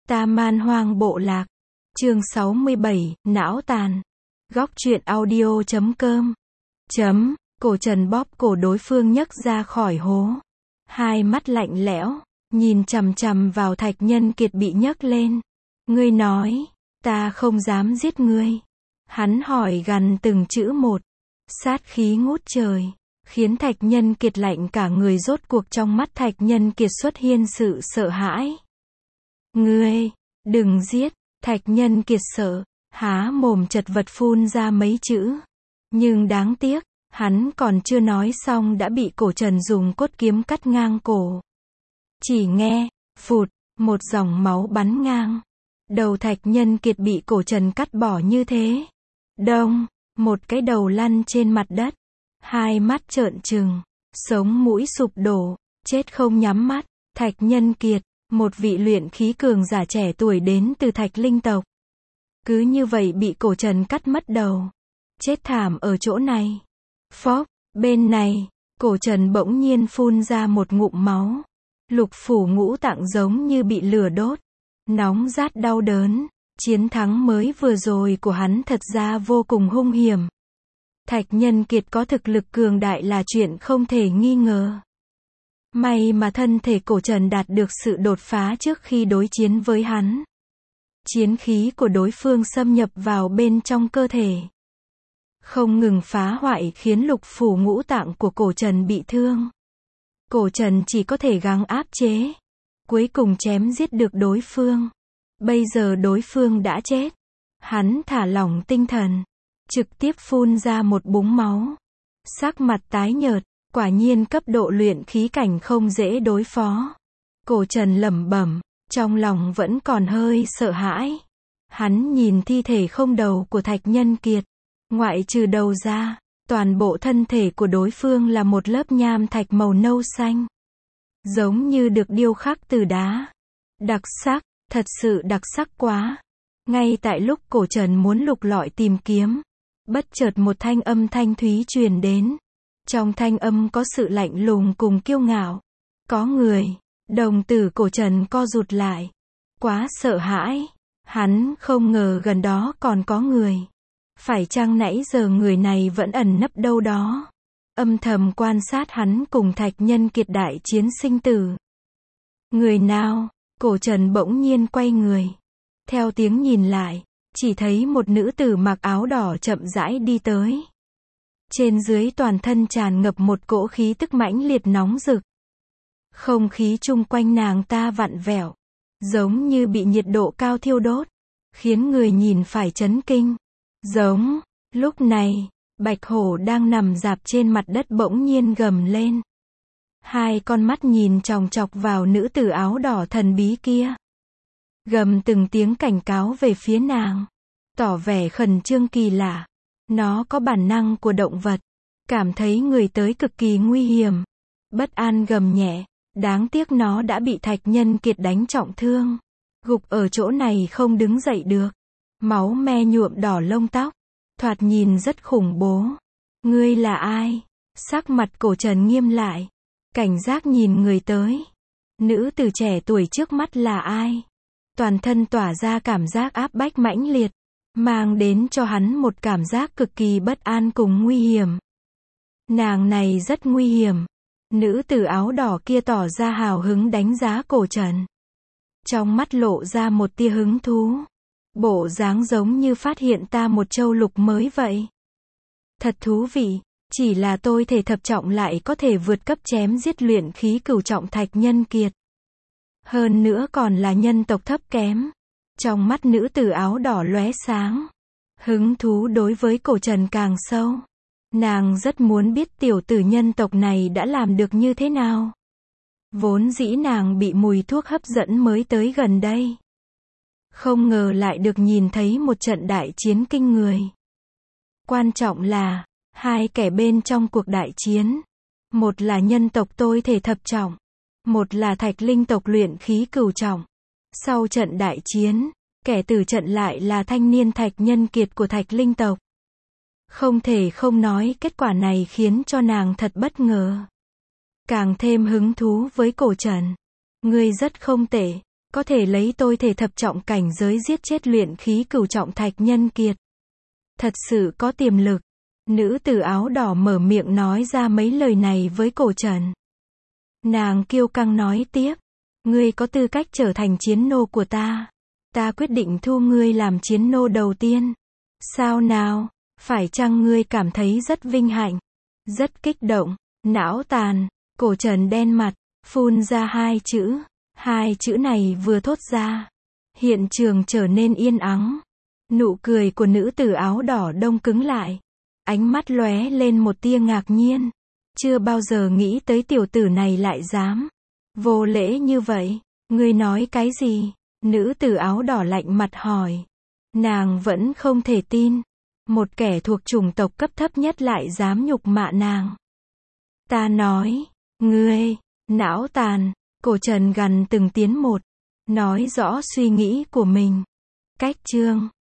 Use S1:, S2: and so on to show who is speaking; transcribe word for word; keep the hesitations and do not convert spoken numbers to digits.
S1: Ta Man Hoang Bộ Lạc. Chương sáu mươi bảy, não tàn. Góc truyện audio chấm com. Chấm, cổ Trần bóp cổ đối phương nhấc ra khỏi hố. Hai mắt lạnh lẽo, nhìn chằm chằm vào Thạch Nhân Kiệt bị nhấc lên. Ngươi nói, ta không dám giết ngươi. Hắn hỏi gằn từng chữ một. Sát khí ngút trời, khiến Thạch Nhân Kiệt lạnh cả người, rốt cuộc trong mắt Thạch Nhân Kiệt xuất hiện sự sợ hãi. Ngươi, đừng giết. Thạch Nhân Kiệt sợ, há mồm chật vật phun ra mấy chữ. Nhưng đáng tiếc, hắn còn chưa nói xong đã bị cổ Trần dùng cốt kiếm cắt ngang cổ. Chỉ nghe, phụt, một dòng máu bắn ngang. Đầu Thạch Nhân Kiệt bị cổ Trần cắt bỏ như thế. Đông, một cái đầu lăn trên mặt đất. Hai mắt trợn trừng, sống mũi sụp đổ, chết không nhắm mắt. Thạch Nhân Kiệt, một vị luyện khí cường giả trẻ tuổi đến từ Thạch Linh tộc. Cứ như vậy bị cổ Trần cắt mất đầu. Chết thảm ở chỗ này. Phốc, bên này, cổ Trần bỗng nhiên phun ra một ngụm máu. Lục phủ ngũ tạng giống như bị lửa đốt. Nóng rát đau đớn. Chiến thắng mới vừa rồi của hắn thật ra vô cùng hung hiểm. Thạch Nhân Kiệt có thực lực cường đại là chuyện không thể nghi ngờ. May mà thân thể cổ Trần đạt được sự đột phá trước khi đối chiến với hắn. Chiến khí của đối phương xâm nhập vào bên trong cơ thể, không ngừng phá hoại khiến lục phủ ngũ tạng của cổ Trần bị thương. Cổ Trần chỉ có thể gắng áp chế, cuối cùng chém giết được đối phương. Bây giờ đối phương đã chết, hắn thả lỏng tinh thần, trực tiếp phun ra một búng máu. Sắc mặt tái nhợt, quả nhiên cấp độ luyện khí cảnh không dễ đối phó. Cổ Trần lẩm bẩm, trong lòng vẫn còn hơi sợ hãi. Hắn nhìn thi thể không đầu của Thạch Nhân Kiệt. Ngoại trừ đầu ra, toàn bộ thân thể của đối phương là một lớp nham thạch màu nâu xanh. Giống như được điêu khắc từ đá. Đặc sắc, thật sự đặc sắc quá. Ngay tại lúc cổ Trần muốn lục lọi tìm kiếm, bất chợt một thanh âm thanh thúy truyền đến. Trong thanh âm có sự lạnh lùng cùng kiêu ngạo. Có người. Đồng tử cổ Trần co rụt lại. Quá sợ hãi. Hắn không ngờ gần đó còn có người. Phải chăng nãy giờ người này vẫn ẩn nấp đâu đó, âm thầm quan sát hắn cùng Thạch Nhân Kiệt đại chiến sinh tử. Người nào? Cổ Trần bỗng nhiên quay người. Theo tiếng nhìn lại, chỉ thấy một nữ tử mặc áo đỏ chậm rãi đi tới. Trên dưới toàn thân tràn ngập một cỗ khí tức mãnh liệt nóng rực. Không khí chung quanh nàng ta vặn vẹo, giống như bị nhiệt độ cao thiêu đốt, khiến người nhìn phải chấn kinh. Giống, lúc này, Bạch Hổ đang nằm rạp trên mặt đất bỗng nhiên gầm lên. Hai con mắt nhìn chòng chọc vào nữ tử áo đỏ thần bí kia. Gầm từng tiếng cảnh cáo về phía nàng, tỏ vẻ khẩn trương kỳ lạ. Nó có bản năng của động vật, cảm thấy người tới cực kỳ nguy hiểm. Bất an gầm nhẹ, đáng tiếc nó đã bị Thạch Nhân Kiệt đánh trọng thương. Gục ở chỗ này không đứng dậy được. Máu me nhuộm đỏ lông tóc, thoạt nhìn rất khủng bố. Ngươi là ai? Sắc mặt cổ Trần nghiêm lại, cảnh giác nhìn người tới. Nữ tử trẻ tuổi trước mắt là ai? Toàn thân tỏa ra cảm giác áp bách mãnh liệt, mang đến cho hắn một cảm giác cực kỳ bất an cùng nguy hiểm. Nàng này rất nguy hiểm. Nữ tử áo đỏ kia tỏ ra hào hứng đánh giá cổ Trần. Trong mắt lộ ra một tia hứng thú. Bộ dáng giống như phát hiện ta một châu lục mới vậy. Thật thú vị, chỉ là tôi thể thập trọng lại có thể vượt cấp chém giết luyện khí cửu trọng Thạch Nhân Kiệt. Hơn nữa còn là nhân tộc thấp kém. Trong mắt nữ tử áo đỏ lóe sáng. Hứng thú đối với cổ Trần càng sâu. Nàng rất muốn biết tiểu tử nhân tộc này đã làm được như thế nào. Vốn dĩ nàng bị mùi thuốc hấp dẫn mới tới gần đây. Không ngờ lại được nhìn thấy một trận đại chiến kinh người. Quan trọng là, hai kẻ bên trong cuộc đại chiến. Một là nhân tộc tôi thể thập trọng. Một là Thạch Linh tộc luyện khí cửu trọng. Sau trận đại chiến, kẻ tử trận lại là thanh niên Thạch Nhân Kiệt của Thạch Linh tộc. Không thể không nói kết quả này khiến cho nàng thật bất ngờ. Càng thêm hứng thú với cổ Trần. Ngươi rất không tệ. có thể lấy tôi thể thập trọng cảnh giới giết chết luyện khí cửu trọng thạch nhân kiệt. Thật sự có tiềm lực. Nữ tử áo đỏ mở miệng nói ra mấy lời này với Cổ Trần. Nàng kiêu căng nói tiếp. Ngươi có tư cách trở thành chiến nô của ta. Ta quyết định thu ngươi làm chiến nô đầu tiên. Sao nào? Phải chăng ngươi cảm thấy rất vinh hạnh? Rất kích động, não tàn, Cổ Trần đen mặt, phun ra hai chữ. Hai chữ này vừa thốt ra. Hiện trường trở nên yên ắng. Nụ cười của nữ tử áo đỏ đông cứng lại. Ánh mắt lóe lên một tia ngạc nhiên. Chưa bao giờ nghĩ tới tiểu tử này lại dám. Vô lễ như vậy. Ngươi nói cái gì? Nữ tử áo đỏ lạnh mặt hỏi. Nàng vẫn không thể tin. Một kẻ thuộc chủng tộc cấp thấp nhất lại dám nhục mạ nàng. Ta nói. Ngươi. Não tàn. Cổ Trần gằn từng tiếng một. Nói rõ suy nghĩ của mình. Cách chương.